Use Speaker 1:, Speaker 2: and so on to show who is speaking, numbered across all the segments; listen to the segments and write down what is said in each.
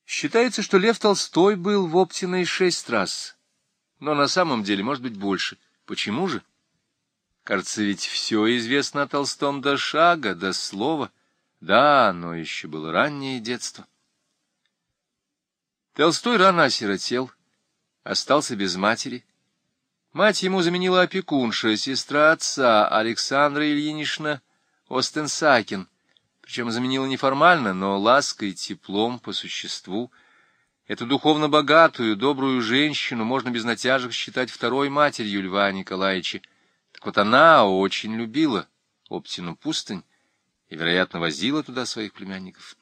Speaker 1: Считается, что Лев Толстой был в Оптиной 6 раз, но на самом деле, может быть, больше. Почему же? Кажется, ведь все известно о Толстом до шага, до слова. Да, но еще было раннее детство. Толстой рано осиротел, остался без матери. Мать ему заменила опекунша, сестра отца, Александра Ильинична Остенсакин. Причем заменила не формально, но лаской, теплом, по существу. Эту духовно богатую, добрую женщину можно без натяжек считать второй матерью Льва Николаевича. Так вот она очень любила Оптину пустынь и, вероятно, возила туда своих племянников.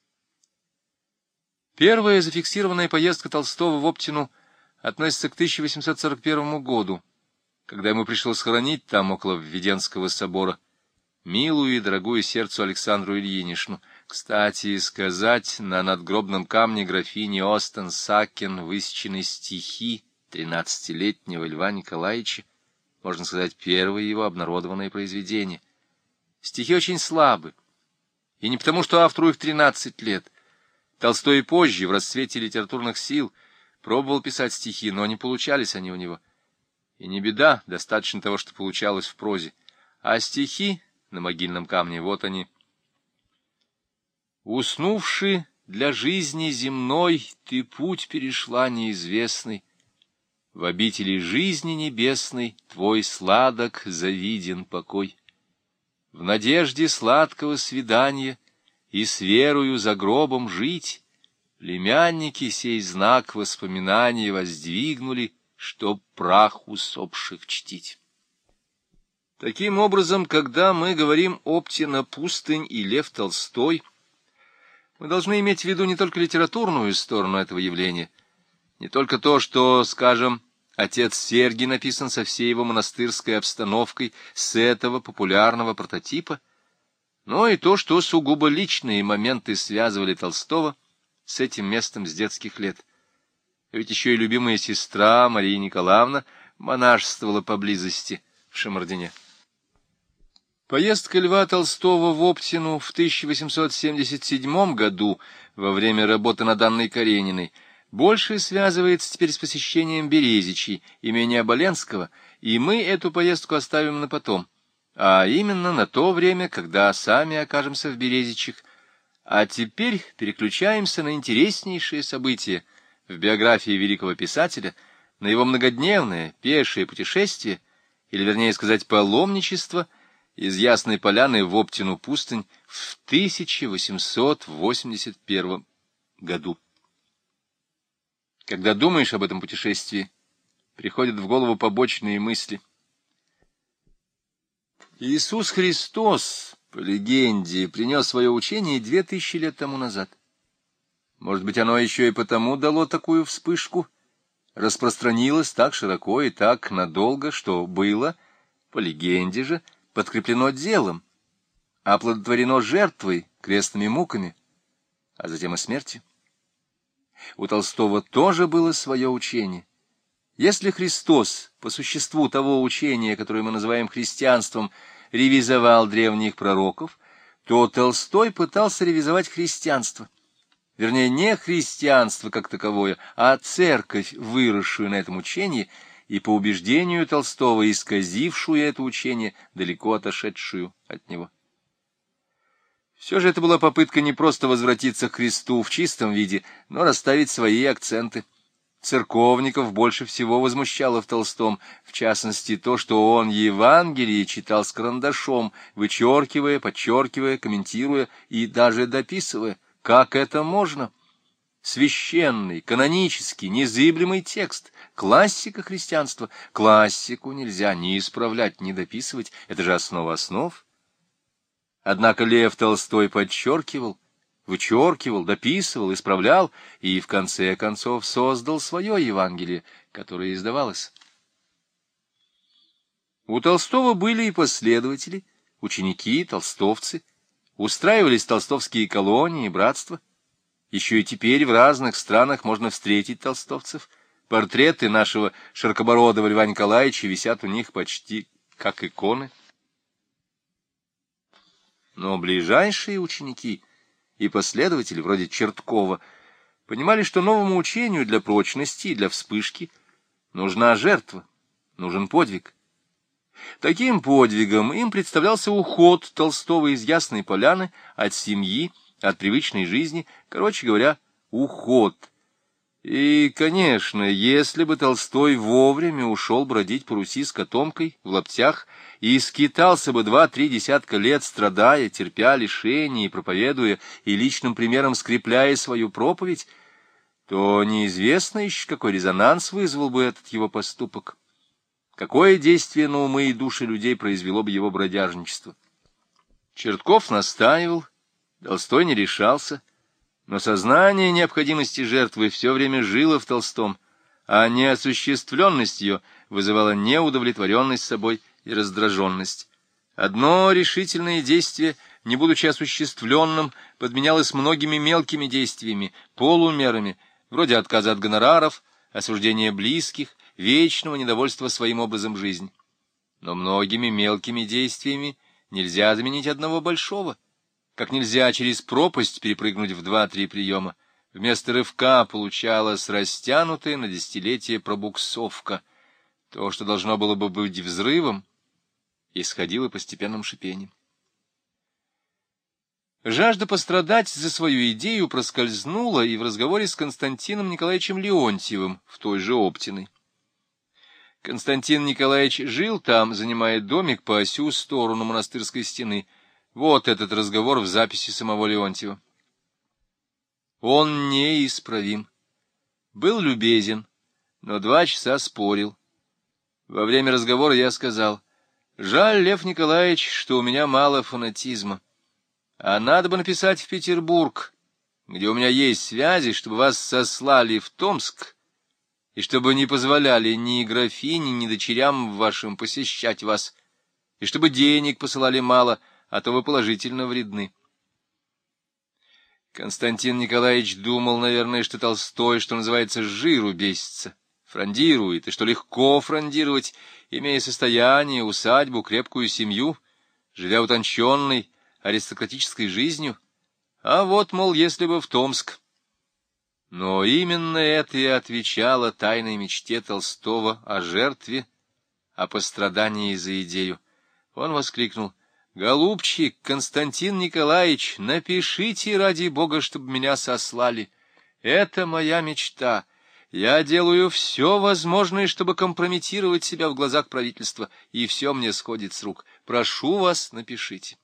Speaker 1: Первая зафиксированная поездка Толстого в Оптину относится к 1841 году, когда ему пришлось хоронить там, около Введенского собора, милую и дорогую сердцу Александру Ильиничну. Кстати сказать, на надгробном камне графини Остенсакен высечены стихи 13-летнего Льва Николаевича, можно сказать, первое его обнародованное произведение. Стихи очень слабы, и не потому, что автору их 13 лет. Толстой и позже, в расцвете литературных сил, пробовал писать стихи, но не получались они у него. И не беда, достаточно того, что получалось в прозе. А стихи на могильном камне, вот они. «Уснувши для жизни земной, ты путь перешла неизвестный. В обители жизни небесной твой сладок завиден покой. В надежде сладкого свидания и с верою за гробом жить, племянники сей знак воспоминания воздвигнули, чтоб прах усопших чтить». Таким образом, когда мы говорим «Оптина пустынь» и «Лев Толстой», мы должны иметь в виду не только литературную сторону этого явления, не только то, что, скажем, «Отец Сергий» написан со всей его монастырской обстановкой с этого популярного прототипа, но и то, что сугубо личные моменты связывали Толстого с этим местом с детских лет. Ведь еще и любимая сестра Мария Николаевна монашествовала поблизости в Шамардине. Поездка Льва Толстого в Оптину в 1877 году, во время работы над Анной Карениной, больше связывается теперь с посещением Березичей, имения Оболенского, и мы эту поездку оставим на потом, а именно на то время, когда сами окажемся в Березичах. А теперь переключаемся на интереснейшие события в биографии великого писателя, на его многодневное пешее путешествие, или, вернее сказать, паломничество, из Ясной Поляны в Оптину пустынь в 1881 году. Когда думаешь об этом путешествии, приходят в голову побочные мысли. Иисус Христос, по легенде, принес свое учение 2000 лет тому назад. Может быть, оно еще и потому дало такую вспышку, распространилось так широко и так надолго, что было, по легенде же, подкреплено делом, оплодотворено жертвой, крестными муками, а затем и смертью. У Толстого тоже было свое учение. Если Христос, по существу того учения, которое мы называем христианством, ревизовал древних пророков, то Толстой пытался ревизовать христианство. Вернее, не христианство как таковое, а церковь, выросшую на этом учении, и по убеждению Толстого исказившую это учение, далеко отошедшую от него. Все же это была попытка не просто возвратиться к Христу в чистом виде, но расставить свои акценты. Церковников больше всего возмущало в Толстом, в частности, то, что он Евангелие читал с карандашом, вычеркивая, подчеркивая, комментируя и даже дописывая. Как это можно? Священный, канонический, незыблемый текст, классика христианства. Классику нельзя ни исправлять, ни дописывать, это же основа основ. Однако Лев Толстой подчеркивал, вычеркивал, дописывал, исправлял и, в конце концов, создал свое Евангелие, которое издавалось. У Толстого были и последователи, ученики, толстовцы, устраивались толстовские колонии и братства. Еще и теперь в разных странах можно встретить толстовцев. Портреты нашего широкобородого Льва Николаевича висят у них почти как иконы. Но ближайшие ученики и последователи, вроде Черткова, понимали, что новому учению для прочности и для вспышки нужна жертва, нужен подвиг. Таким подвигом им представлялся уход Толстого из Ясной Поляны от семьи, от привычной жизни, короче говоря, уход. И, конечно, если бы Толстой вовремя ушел бродить по Руси с котомкой в лаптях и скитался бы 2-3 десятка лет, страдая, терпя лишения и проповедуя, и личным примером скрепляя свою проповедь, то неизвестно еще, какой резонанс вызвал бы этот его поступок, какое действие на умы и души людей произвело бы его бродяжничество. Чертков настаивал, Толстой не решался, но сознание необходимости жертвы все время жило в Толстом, а неосуществленность ее вызывала неудовлетворенность собой и раздраженность. Одно решительное действие, не будучи осуществленным, подменялось многими мелкими действиями, полумерами, вроде отказа от гонораров, осуждения близких, вечного недовольства своим образом жизни. Но многими мелкими действиями нельзя заменить одного большого, как нельзя через пропасть перепрыгнуть в 2-3 приема. Вместо рывка получалась растянутая на десятилетие пробуксовка. То, что должно было бы быть взрывом, исходило постепенным шипением. Жажда пострадать за свою идею проскользнула и в разговоре с Константином Николаевичем Леонтьевым в той же Оптиной. Константин Николаевич жил там, занимая домик по осю сторону монастырской стены. Вот этот разговор в записи самого Леонтьева. Он неисправим. Был любезен, но 2 часа спорил. Во время разговора я сказал: «Жаль, Лев Николаевич, что у меня мало фанатизма. А надо бы написать в Петербург, где у меня есть связи, чтобы вас сослали в Томск, и чтобы не позволяли ни графине, ни дочерям вашим посещать вас, и чтобы денег посылали мало, а то вы положительно вредны». Константин Николаевич думал, наверное, что Толстой, что называется, с жиру бесится, фрондирует, и что легко фрондировать, имея состояние, усадьбу, крепкую семью, живя утонченной аристократической жизнью. А вот, мол, если бы в Томск. Но именно это и отвечало тайной мечте Толстого о жертве, о пострадании за идею. Он воскликнул: «Голубчик, Константин Николаевич, напишите, ради Бога, чтобы меня сослали. Это моя мечта. Я делаю все возможное, чтобы компрометировать себя в глазах правительства, и все мне сходит с рук. Прошу вас, напишите».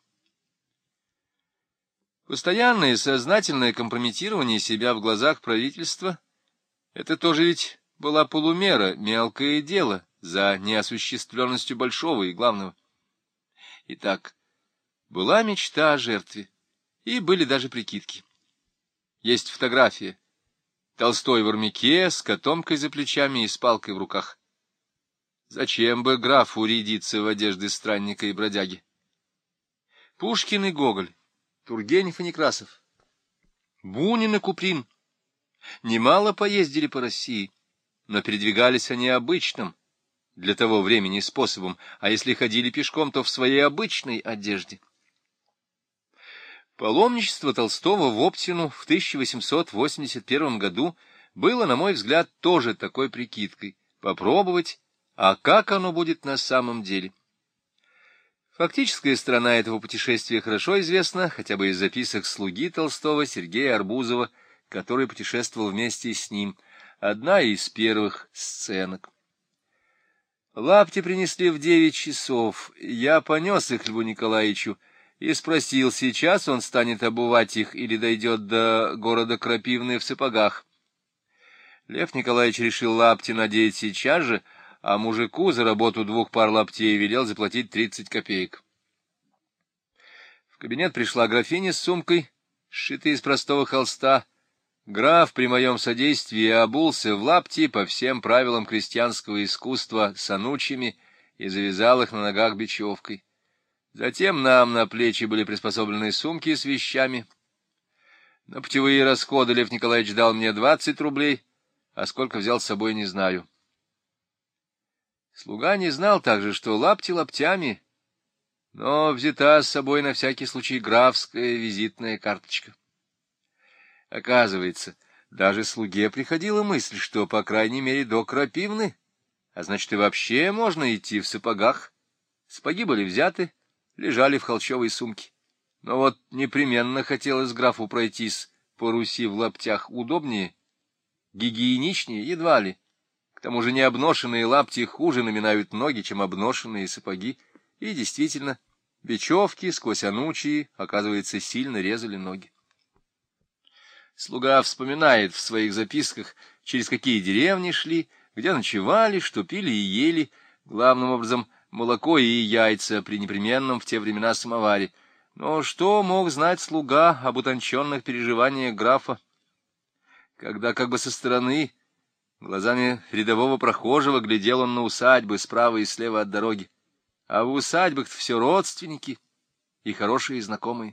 Speaker 1: Постоянное сознательное компрометирование себя в глазах правительства — это тоже ведь была полумера, мелкое дело за неосуществленностью большого и главного. Итак, была мечта о жертве, и были даже прикидки. Есть фотография. Толстой в армяке, с котомкой за плечами и с палкой в руках. Зачем бы графу рядиться в одежды странника и бродяги? Пушкин и Гоголь, Тургенев и Некрасов, Бунин и Куприн немало поездили по России, но передвигались они обычным для того времени способом, а если ходили пешком, то в своей обычной одежде. Паломничество Толстого в Оптину в 1881 году было, на мой взгляд, тоже такой прикидкой — попробовать, а как оно будет на самом деле. Фактическая сторона этого путешествия хорошо известна, хотя бы из записок слуги Толстого Сергея Арбузова, который путешествовал вместе с ним. Одна из первых сценок. Лапти принесли в 9 часов. Я понес их Льву Николаевичу и спросил, сейчас он станет обувать их или дойдет до города Крапивны в сапогах. Лев Николаевич решил лапти надеть сейчас же, а мужику за работу 2 пар лаптей велел заплатить 30 копеек. В кабинет пришла графиня с сумкой, сшитой из простого холста. Граф при моем содействии обулся в лапти по всем правилам крестьянского искусства с анучами и завязал их на ногах бечевкой. Затем нам на плечи были приспособлены сумки с вещами. На путевые расходы Лев Николаевич дал мне 20 рублей, а сколько взял с собой, не знаю. Слуга не знал также, что лапти лаптями, но взята с собой на всякий случай графская визитная карточка. Оказывается, Даже слуге приходила мысль, что, по крайней мере, до Крапивны, а значит, и вообще можно идти в сапогах. Сапоги были взяты, лежали в холщовой сумке. Но вот непременно хотелось графу пройтись по Руси в лаптях удобнее, гигиеничнее едва ли. К тому же необношенные лапти хуже наминают ноги, чем обношенные сапоги. И действительно, бечевки сквозь анучии, оказывается, сильно резали ноги. Слуга вспоминает в своих записках, через какие деревни шли, где ночевали, что пили и ели, главным образом молоко и яйца при непременном в те времена самоваре. Но что мог знать слуга об утонченных переживаниях графа, когда как бы со стороны, глазами рядового прохожего, глядел он на усадьбы справа и слева от дороги, а в усадьбах-то все родственники и хорошие знакомые.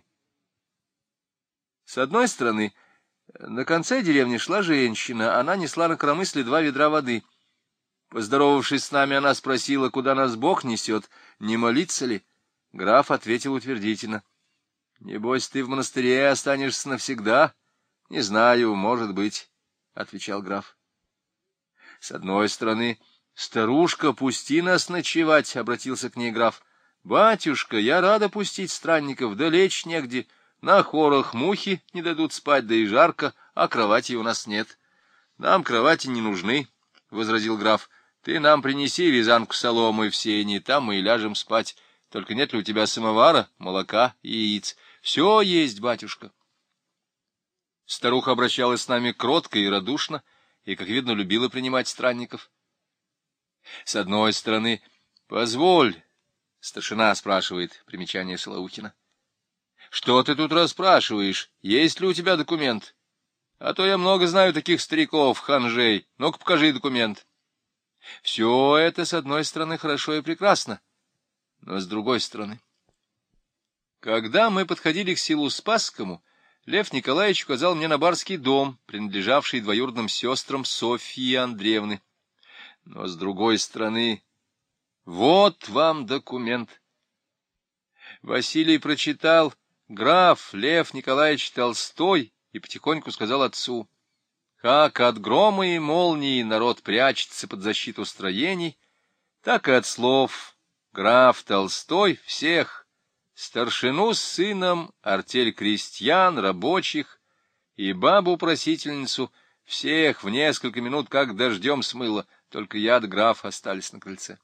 Speaker 1: С одной стороны, на конце деревни шла женщина, она несла на коромысле 2 ведра воды. Поздоровавшись с нами, она спросила, куда нас Бог несет, не молиться ли. Граф ответил утвердительно. — Небось, ты в монастыре останешься навсегда? — Не знаю, может быть, — отвечал граф. С одной стороны, — Старушка, пусти нас ночевать, — обратился к ней граф. — Батюшка, я рада пустить странников, да лечь негде. На хорах мухи не дадут спать, да и жарко, а кровати у нас нет. — Нам кровати не нужны, — возразил граф. — Ты нам принеси вязанку соломы в сени, там мы и ляжем спать. Только нет ли у тебя самовара, молока и яиц? — Все есть, батюшка. Старуха обращалась с нами кротко и радушно, и, как видно, любила принимать странников. С одной стороны, — Позволь, — старшина спрашивает, примечание Солоухина. — Что ты тут расспрашиваешь? Есть ли у тебя документ? А то я много знаю таких стариков, ханжей. Ну-ка, покажи документ. Все это, с одной стороны, хорошо и прекрасно, но с другой стороны. Когда мы подходили к селу Спасскому, Лев Николаевич указал мне на барский дом, принадлежавший двоюродным сестрам Софьи Андреевны. Но с другой стороны, вот вам документ. Василий прочитал: граф Лев Николаевич Толстой, и потихоньку сказал отцу: как от грома и молнии народ прячется под защиту строений, так и от слов граф Толстой всех, старшину с сыном, артель крестьян, рабочих и бабу-просительницу, всех в несколько минут как дождем смыло, только я да граф остались на крыльце.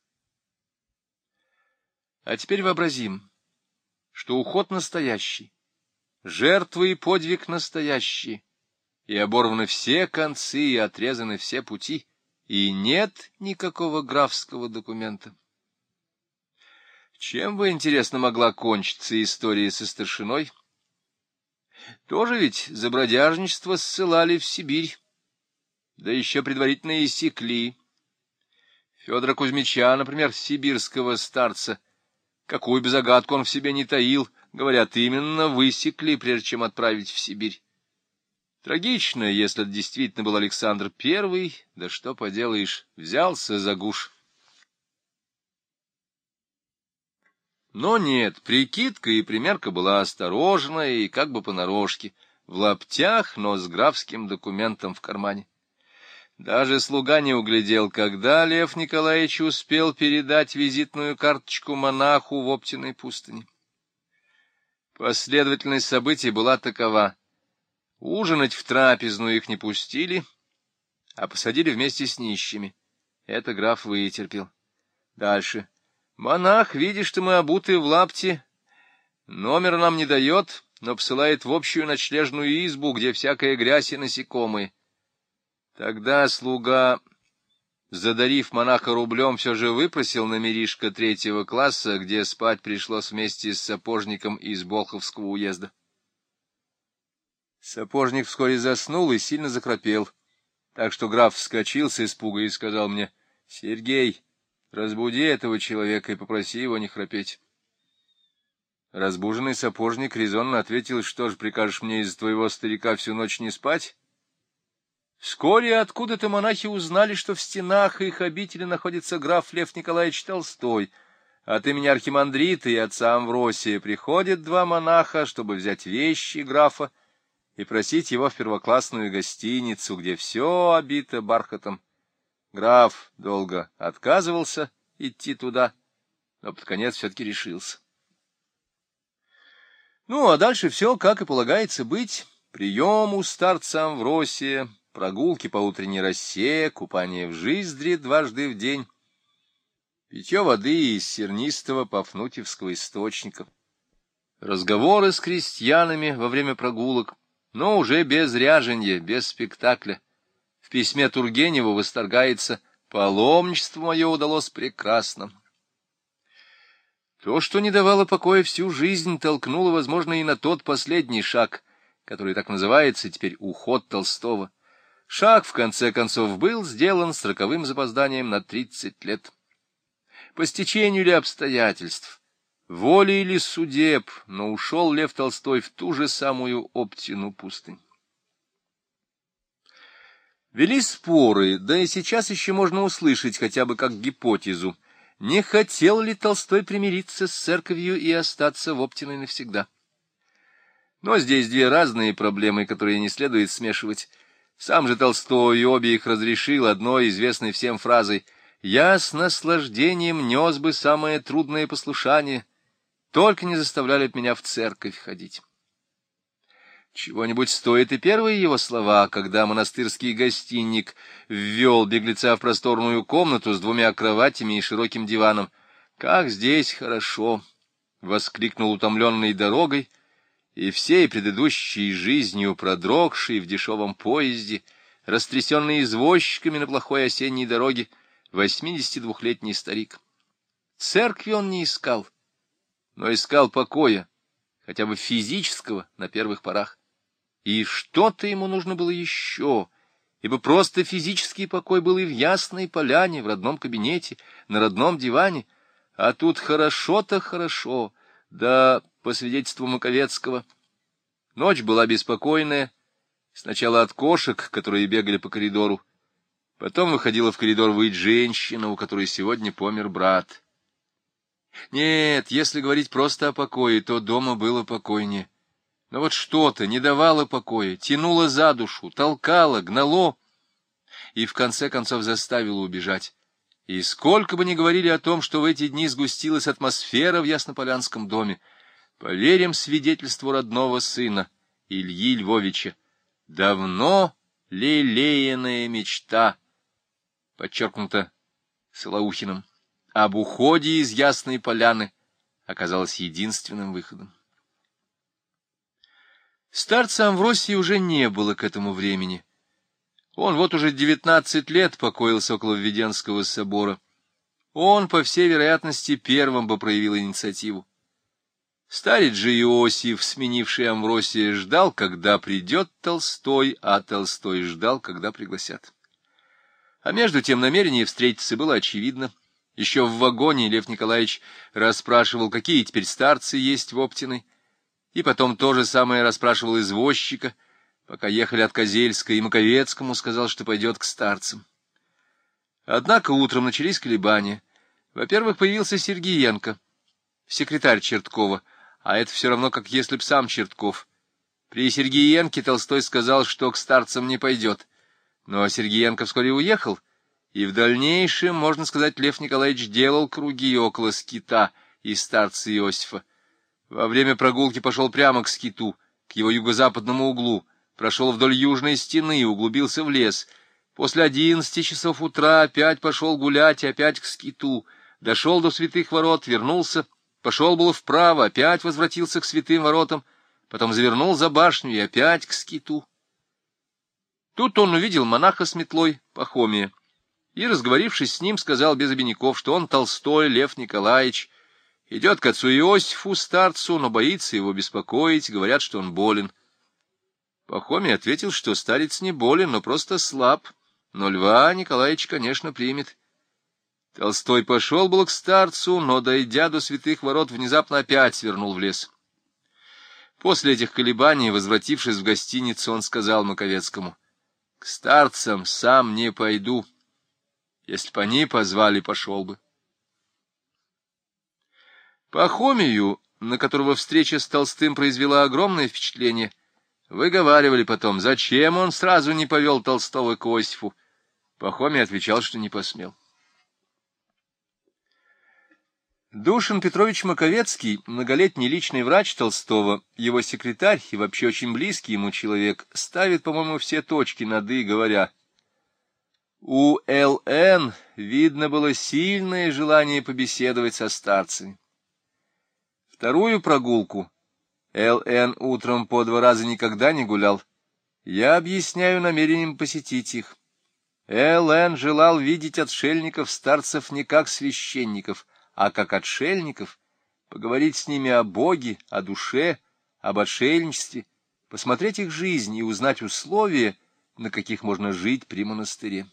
Speaker 1: А теперь вообразим, что уход настоящий, жертвы и подвиг настоящие, и оборваны все концы и отрезаны все пути, и нет никакого графского документа. Чем бы, интересно, могла кончиться история со старшиной? Тоже ведь за бродяжничество ссылали в Сибирь, да еще предварительно и секли. Федора Кузьмича, например, сибирского старца, какую бы загадку он в себе не таил, говорят, именно высекли, прежде чем отправить в Сибирь. Трагично, если это действительно был Александр I, да что поделаешь, взялся за гуж. Но нет, прикидка и примерка была осторожная и как бы понарошке, в лаптях, но с графским документом в кармане. Даже слуга не углядел, когда Лев Николаевич успел передать визитную карточку монаху в Оптиной пустыне. Последовательность событий была такова. Ужинать в трапезную их не пустили, а посадили вместе с нищими. Это граф вытерпел. Дальше. Монах, видишь, что мы обуты в лапти, номера нам не дает, но посылает в общую ночлежную избу, где всякая грязь и насекомые. Тогда слуга, задарив монаха рублем, все же выпросил номеришко 3-го класса, где спать пришлось вместе с сапожником из Болховского уезда. Сапожник вскоре заснул и сильно захрапел, так что граф вскочил с испуга и сказал мне: — Сергей, разбуди этого человека и попроси его не храпеть. Разбуженный сапожник резонно ответил: — Что ж, прикажешь мне из-за твоего старика всю ночь не спать? Вскоре откуда-то монахи узнали, что в стенах их обители находится граф Лев Николаевич Толстой. От имени архимандрита и отца Амвросия приходят 2 монаха, чтобы взять вещи графа и просить его в первоклассную гостиницу, где все обито бархатом. Граф долго отказывался идти туда, но под конец все-таки решился. Ну, а дальше все, как и полагается быть. Прием у старца Амвросия, прогулки по утренней росе, купание в жиздре дважды в день, питье воды из сернистого пафнутьевского источника, разговоры с крестьянами во время прогулок, но уже без ряженья, без спектакля. В письме Тургеневу восторгается: «Паломничество мое удалось прекрасно». То, что не давало покоя всю жизнь, толкнуло, возможно, и на тот последний шаг, который так называется теперь уход Толстого. Шаг, в конце концов, был сделан с роковым запозданием на 30 лет. По стечению ли обстоятельств, волей или судеб, но ушел Лев Толстой в ту же самую Оптину пустынь. Вели споры, да и сейчас еще можно услышать хотя бы как гипотезу, не хотел ли Толстой примириться с церковью и остаться в Оптиной навсегда. Но здесь две разные проблемы, которые не следует смешивать. Сам же Толстой обе их разрешил одной известной всем фразой: «Я с наслаждением нес бы самое трудное послушание, только не заставляли б меня в церковь ходить». Чего-нибудь стоит и первые его слова, когда монастырский гостинник ввел беглеца в просторную комнату с 2 кроватями и широким диваном. «Как здесь хорошо!» — воскликнул утомленный дорогой и всей предыдущей жизнью продрогший в дешевом поезде, растрясенный извозчиками на плохой осенней дороге, 82-летний старик. Церкви он не искал, но искал покоя, хотя бы физического, на первых порах. И что-то ему нужно было еще, ибо просто физический покой был и в Ясной Поляне, в родном кабинете, на родном диване, а тут хорошо-то хорошо, да, по свидетельству Маковецкого, ночь была беспокойная, сначала от кошек, которые бегали по коридору, потом выходила в коридор выть женщина, у которой сегодня помер брат. Нет, если говорить просто о покое, то дома было покойнее. Но вот что-то не давало покоя, тянуло за душу, толкало, гнало и в конце концов заставило убежать. И сколько бы ни говорили о том, что в эти дни сгустилась атмосфера в Яснополянском доме, поверим свидетельству родного сына Ильи Львовича: давно лелеянная мечта, подчеркнуто Солоухиным, об уходе из Ясной Поляны оказалась единственным выходом. Старца Амвросия уже не было к этому времени. Он вот уже 19 лет покоился около Введенского собора. Он, по всей вероятности, первым бы проявил инициативу. Старец же Иосиф, сменивший Амвросия, ждал, когда придет Толстой, а Толстой ждал, когда пригласят. А между тем намерение встретиться было очевидно. Еще в вагоне Лев Николаевич расспрашивал, какие теперь старцы есть в Оптиной, и потом то же самое расспрашивал извозчика, пока ехали от Козельска, и Маковецкому сказал, что пойдет к старцам. Однако утром начались колебания. Во-первых, появился Сергиенко, секретарь Черткова, а это все равно, как если б сам Чертков. При Сергиенке Толстой сказал, что к старцам не пойдет. Но Сергиенко вскоре уехал, и в дальнейшем, можно сказать, Лев Николаевич делал круги около скита и старца Иосифа. Во время прогулки пошел прямо к скиту, к его юго-западному углу, прошел вдоль южной стены и углубился в лес. После 11 часов утра опять пошел гулять и опять к скиту, дошел до Святых Ворот, вернулся, пошел было вправо, опять возвратился к Святым Воротам, потом завернул за башню и опять к скиту. Тут он увидел монаха с метлой, Пахомия, и, разговорившись с ним, сказал без обиняков, что он Толстой Лев Николаевич, идет к отцу Иосифу, старцу, но боится его беспокоить, говорят, что он болен. Пахомий ответил, что старец не болен, но просто слаб, но Льва Николаевич, конечно, примет. Толстой пошел было к старцу, но, дойдя до Святых Ворот, внезапно опять свернул в лес. После этих колебаний, возвратившись в гостиницу, он сказал Маковецкому: «К старцам сам не пойду. Если бы они позвали, пошел бы». Пахомию, на которого встреча с Толстым произвела огромное впечатление, Выговаривали потом, зачем он сразу не повел Толстого к Осипу. Пахомий отвечал, что не посмел. Душин Петрович Маковецкий, многолетний личный врач Толстого, его секретарь и вообще очень близкий ему человек, ставит, по-моему, все точки над «и», говоря: у Л.Н. видно было сильное желание побеседовать со старцами. Вторую прогулку Л.Н. утром по 2 раза никогда не гулял. Я объясняю намерением посетить их. Л.Н. желал видеть отшельников-старцев не как священников, а как отшельников, поговорить с ними о Боге, о душе, об отшельничестве, посмотреть их жизнь и узнать условия, на каких можно жить при монастыре.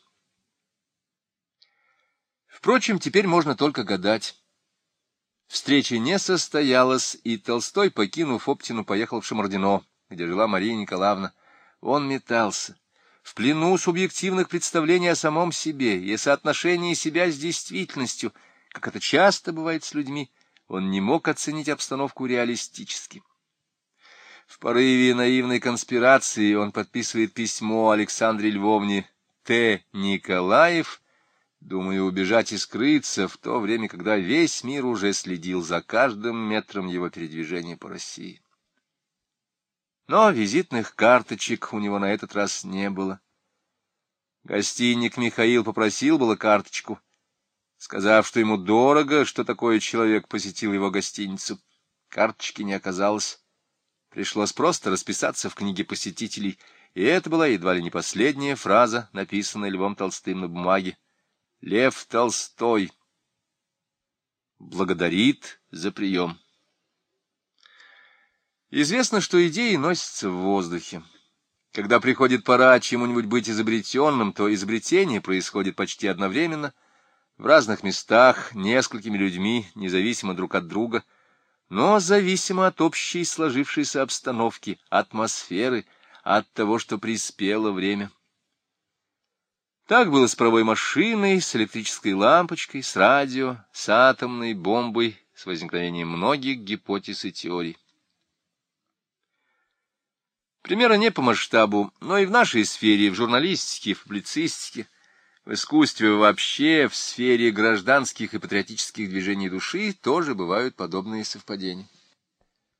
Speaker 1: Впрочем, теперь можно только гадать. Встреча не состоялась, и Толстой, покинув Оптину, поехал в Шамардино, где жила Мария Николаевна. Он метался в плену субъективных представлений о самом себе и соотношении себя с действительностью. Как это часто бывает с людьми, он не мог оценить обстановку реалистически. В порыве наивной конспирации он подписывает письмо Александре Львовне Т. Николаев, думая убежать и скрыться, в то время, когда весь мир уже следил за каждым метром его передвижения по России. Но визитных карточек у него на этот раз не было. Гостиник Михаил попросил было карточку, сказав, что ему дорого, что такой человек посетил его гостиницу. Карточки не оказалось. Пришлось просто расписаться в книге посетителей, и это была едва ли не последняя фраза, написанная Львом Толстым на бумаге. Лев Толстой благодарит за прием. Известно, что идеи носятся в воздухе. Когда приходит пора чему-нибудь быть изобретенным, то изобретение происходит почти одновременно, в разных местах, несколькими людьми, независимо друг от друга, но зависимо от общей сложившейся обстановки, атмосферы, от того, что приспело время. Так было с паровой машиной, с электрической лампочкой, с радио, с атомной бомбой, с возникновением многих гипотез и теорий. Примеры не по масштабу, но и в нашей сфере, в журналистике, в публицистике, в искусстве вообще, в сфере гражданских и патриотических движений души тоже бывают подобные совпадения.